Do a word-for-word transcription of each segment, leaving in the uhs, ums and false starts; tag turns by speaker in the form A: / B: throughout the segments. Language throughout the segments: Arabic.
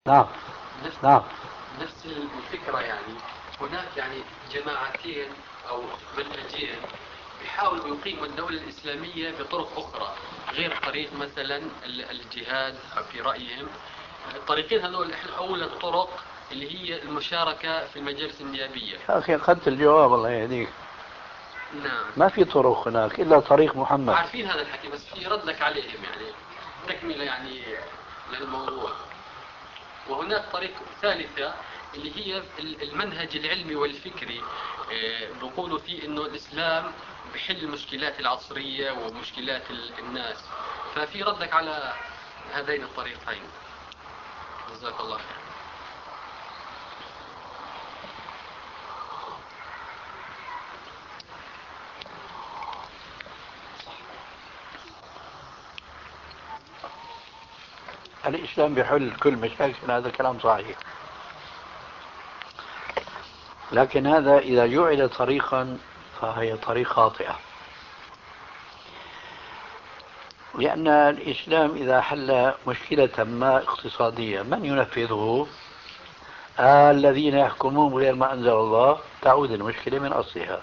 A: نعم
B: نفس
A: نعم
B: نفس الفكرة يعني. هناك يعني جماعتين أو منهجين بيحاولوا يقيموا الدولة الإسلامية بطرق أخرى غير طريق مثلا الجهاد في رأيهم. الطريقين هذول أول الطرق اللي هي المشاركة في المجالس النيابية.
A: يا أخي أخذت الجواب الله يهديك.
B: نعم.
A: ما في طرق هناك إلا طريق محمد.
B: عارفين هذا الحكي بس في ردك عليهم يعني تكملة يعني للموضوع. وهناك طريقة ثالثة اللي هي المنهج العلمي والفكري، بيقولوا فيه انه الاسلام بحل المشكلات العصرية ومشكلات الناس. ففي ردك على هذين الطريقين. جزاك الله خير.
A: الإسلام بيحل كل مشاكل، هذا كلام صحيح، لكن هذا إذا جعل طريقا فهي طريق خاطئة، لأن الإسلام إذا حل مشكلة ما اقتصادية من ينفذه؟ آه الذين يحكمون بغير ما أنزل الله، تعود المشكلة من أصلها.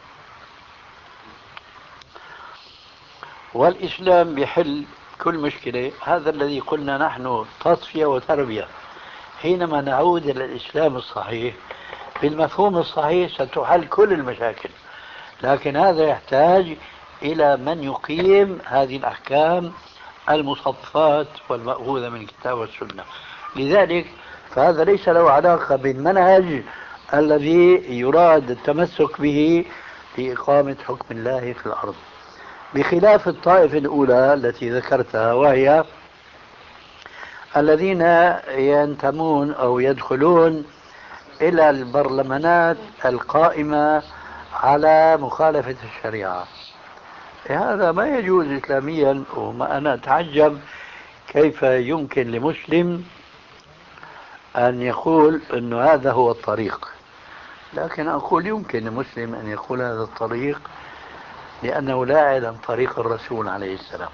A: والإسلام بيحل كل مشكلة، هذا الذي قلنا نحن تصفية وتربية. حينما نعود إلى الإسلام الصحيح بالمفهوم الصحيح ستحل كل المشاكل، لكن هذا يحتاج إلى من يقيم هذه الأحكام المصفات والمأخوذة من الكتاب والسنة. لذلك فهذا ليس له علاقة بالمنهج الذي يراد التمسك به لإقامة حكم الله في الأرض، بخلاف الطائفة الأولى التي ذكرتها، وهي الذين ينتمون أو يدخلون إلى البرلمانات القائمة على مخالفة الشريعة. هذا ما يجوز إسلاميا، وما أنا أتعجب كيف يمكن لمسلم أن يقول أن هذا هو الطريق. لكن أقول يمكن لمسلم أن يقول هذا الطريق لأنه لا يعلم طريق الرسول عليه السلام.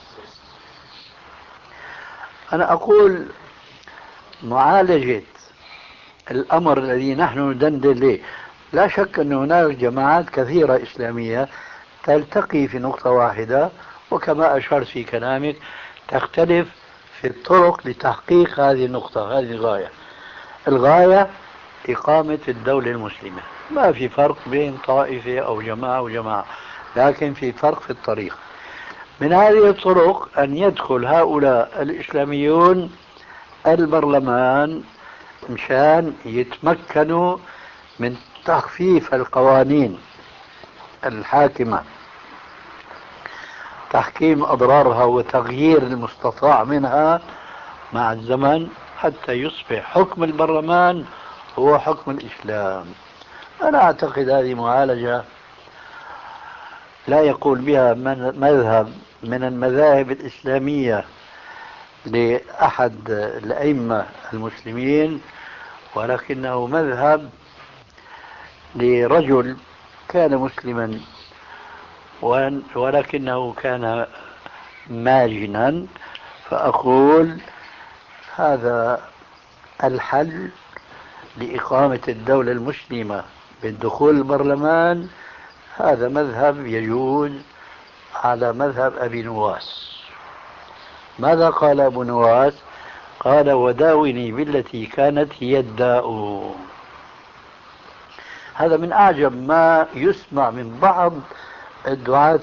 A: أنا أقول معالجة الأمر الذي نحن ندندن له، لا شك أن هناك جماعات كثيرة إسلامية تلتقي في نقطة واحدة، وكما أشرت في كلامك تختلف في الطرق لتحقيق هذه النقطة، هذه الغاية. الغاية إقامة الدولة المسلمة، ما في فرق بين طائفة أو جماعة وجماعة، لكن في فرق في الطريق. من هذه الطرق أن يدخل هؤلاء الإسلاميون البرلمان مشان يتمكنوا من تخفيف القوانين الحاكمة، تحكيم أضرارها وتغيير المستطاع منها مع الزمن، حتى يصبح حكم البرلمان هو حكم الإسلام. أنا أعتقد هذه معالجة لا يقول بها من مذهب من المذاهب الإسلامية لأحد الأئمة المسلمين، ولكنه مذهب لرجل كان مسلما ولكنه كان ماجنا. فأقول هذا الحل لإقامة الدولة المسلمة بالدخول البرلمان، هذا مذهب يجوز على مذهب أبي نواس. ماذا قال أبو نواس؟ قال وداوني بالتي كانت هي الداء. هذا من أعجب ما يسمع من بعض الدعاة.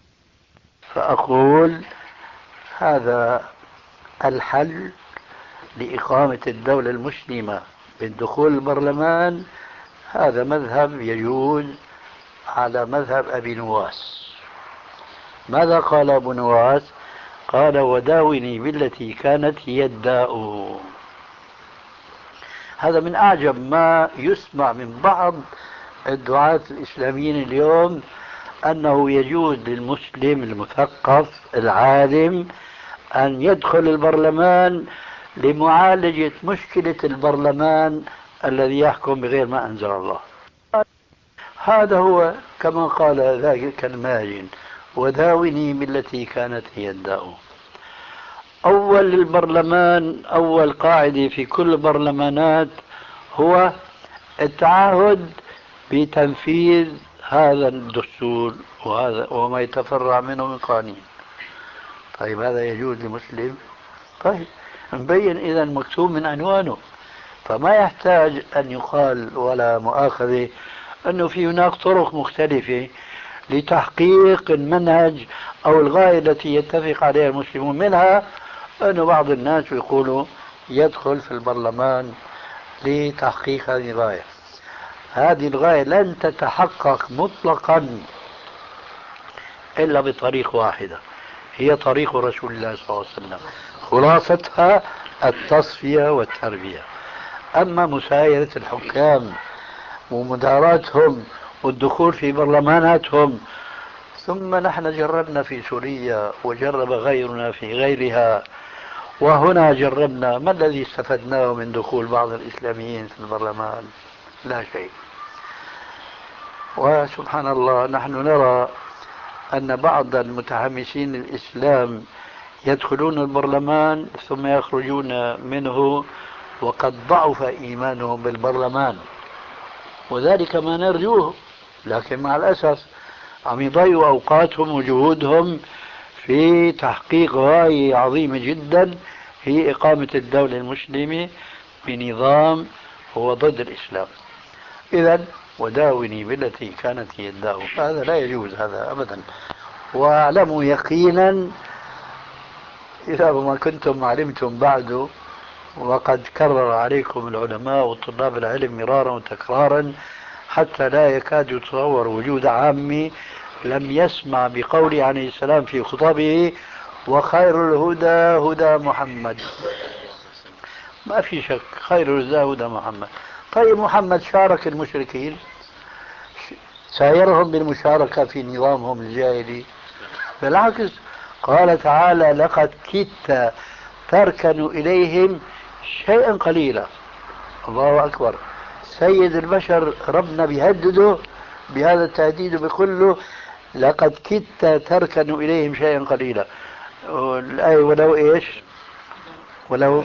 A: فأقول هذا الحل لإقامة الدولة المسلمة بالدخول البرلمان، هذا مذهب يجوز على مذهب أبي نواس. ماذا قال أبو نواس؟ قال وداوني بالتي كانت هي الداء. هذا من أعجب ما يسمع من بعض الدعاة الإسلاميين اليوم، أنه يجوز للمسلم المثقف العالم أن يدخل البرلمان لمعالجة مشكلة البرلمان الذي يحكم بغير ما أنزل الله. هذا هو كما قال ذلك الماجن وداوني بالتي كانت هي الداء. أول البرلمان، أول قاعدة في كل البرلمانات هو التعهد بتنفيذ هذا الدستور وهذا وما يتفرع منه من قوانين. طيب هذا يجوز لمسلم؟ طيب مبين إذا مكتوب من عنوانه، فما يحتاج أن يقال ولا مؤاخذة أنه في هناك طرق مختلفة لتحقيق المنهج أو الغاية التي يتفق عليها المسلمون. منها أن بعض الناس يقولوا يدخل في البرلمان لتحقيق هذه الغاية. هذه الغاية لن تتحقق مطلقا إلا بطريق واحدة، هي طريق رسول الله صلى الله عليه وسلم، خلاصتها التصفية والتربية. أما مسايرة الحكام ومداراتهم والدخول في برلماناتهم، ثم نحن جربنا في سوريا وجرب غيرنا في غيرها، وهنا جربنا، ما الذي استفدناه من دخول بعض الإسلاميين في البرلمان؟ لا شيء. وسبحان الله نحن نرى أن بعض المتحمسين الإسلام يدخلون البرلمان ثم يخرجون منه وقد ضعف إيمانهم بالبرلمان، وذلك ما نرجوه، لكن مع الأسف عم يضيعوا أوقاتهم وجهودهم في تحقيق غاية عظيمة جدا، هي إقامة الدولة المسلمة بنظام هو ضد الإسلام. إذن وداوني بالتي كانت هي الداو، هذا لا يجوز هذا أبدا. واعلموا يقينا إذا ما كنتم علمتم بعد، وقد كرر عليكم العلماء وطلاب العلم مرارا وتكرارا حتى لا يكاد يتصور وجود عامي لم يسمع بقوله عليه السلام في خطبه وخير الهدى هدى محمد. ما في شك خير الهدى هدى محمد. طيب محمد شارك المشركين، سايرهم بالمشاركة في نظامهم الجاهلي؟ بالعكس قال تعالى لقد كدت تركن إليهم شيئا قليلا. الله أكبر. سيد البشر ربنا بيهدده بهذا التهديد، بيقول له لقد كدت تركن إليهم شيئا قليلا. الآية ولو إيش؟ ولو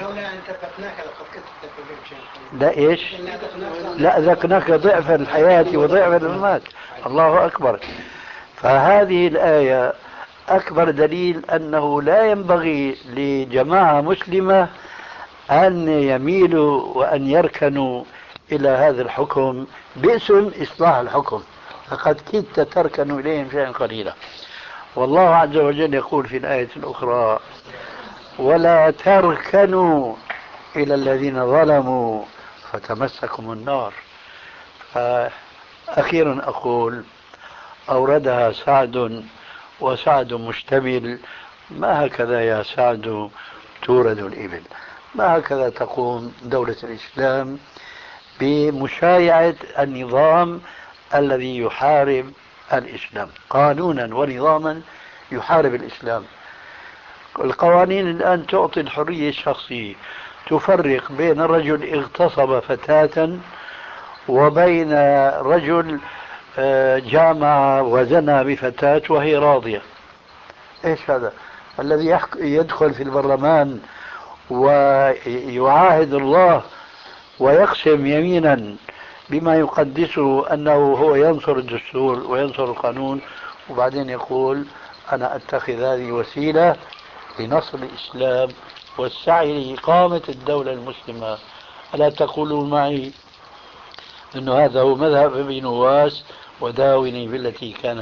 A: لا إيش؟ لا ذقناك ضعف الحياة وضعف الممات. الله أكبر. فهذه الآية أكبر دليل أنه لا ينبغي لجماعة مسلمة أن يميلوا وأن يركنوا إلى هذا الحكم باسم إصلاح الحكم. فقد كدت تركنوا إليهم شيئا قليلا. والله عز وجل يقول في الآية الأخرى ولا تركنوا إلى الذين ظلموا فتمسكم النار. أخيرا أقول أوردها سعد، وسعد مشتمل. ما هكذا يا سعد تورد الإبل، ما هكذا تقوم دولة الإسلام بمشايعة النظام الذي يحارب الإسلام قانونا ونظاما، يحارب الإسلام. القوانين الآن تعطي الحرية الشخصية، تفرق بين رجل اغتصب فتاة وبين رجل جامع وزنى بفتاة وهي راضية. ايش هذا؟ الذي يدخل في البرلمان ويعاهد الله ويقسم يمينا بما يقدسه أنه هو ينصر الدستور وينصر القانون، وبعدين يقول أنا أتخذ هذه وسيلة لنصر الإسلام والسعي لإقامة الدولة المسلمة. ألا تقولوا معي أن هذا هو مذهب ابن نواس وداوني بالتي كانت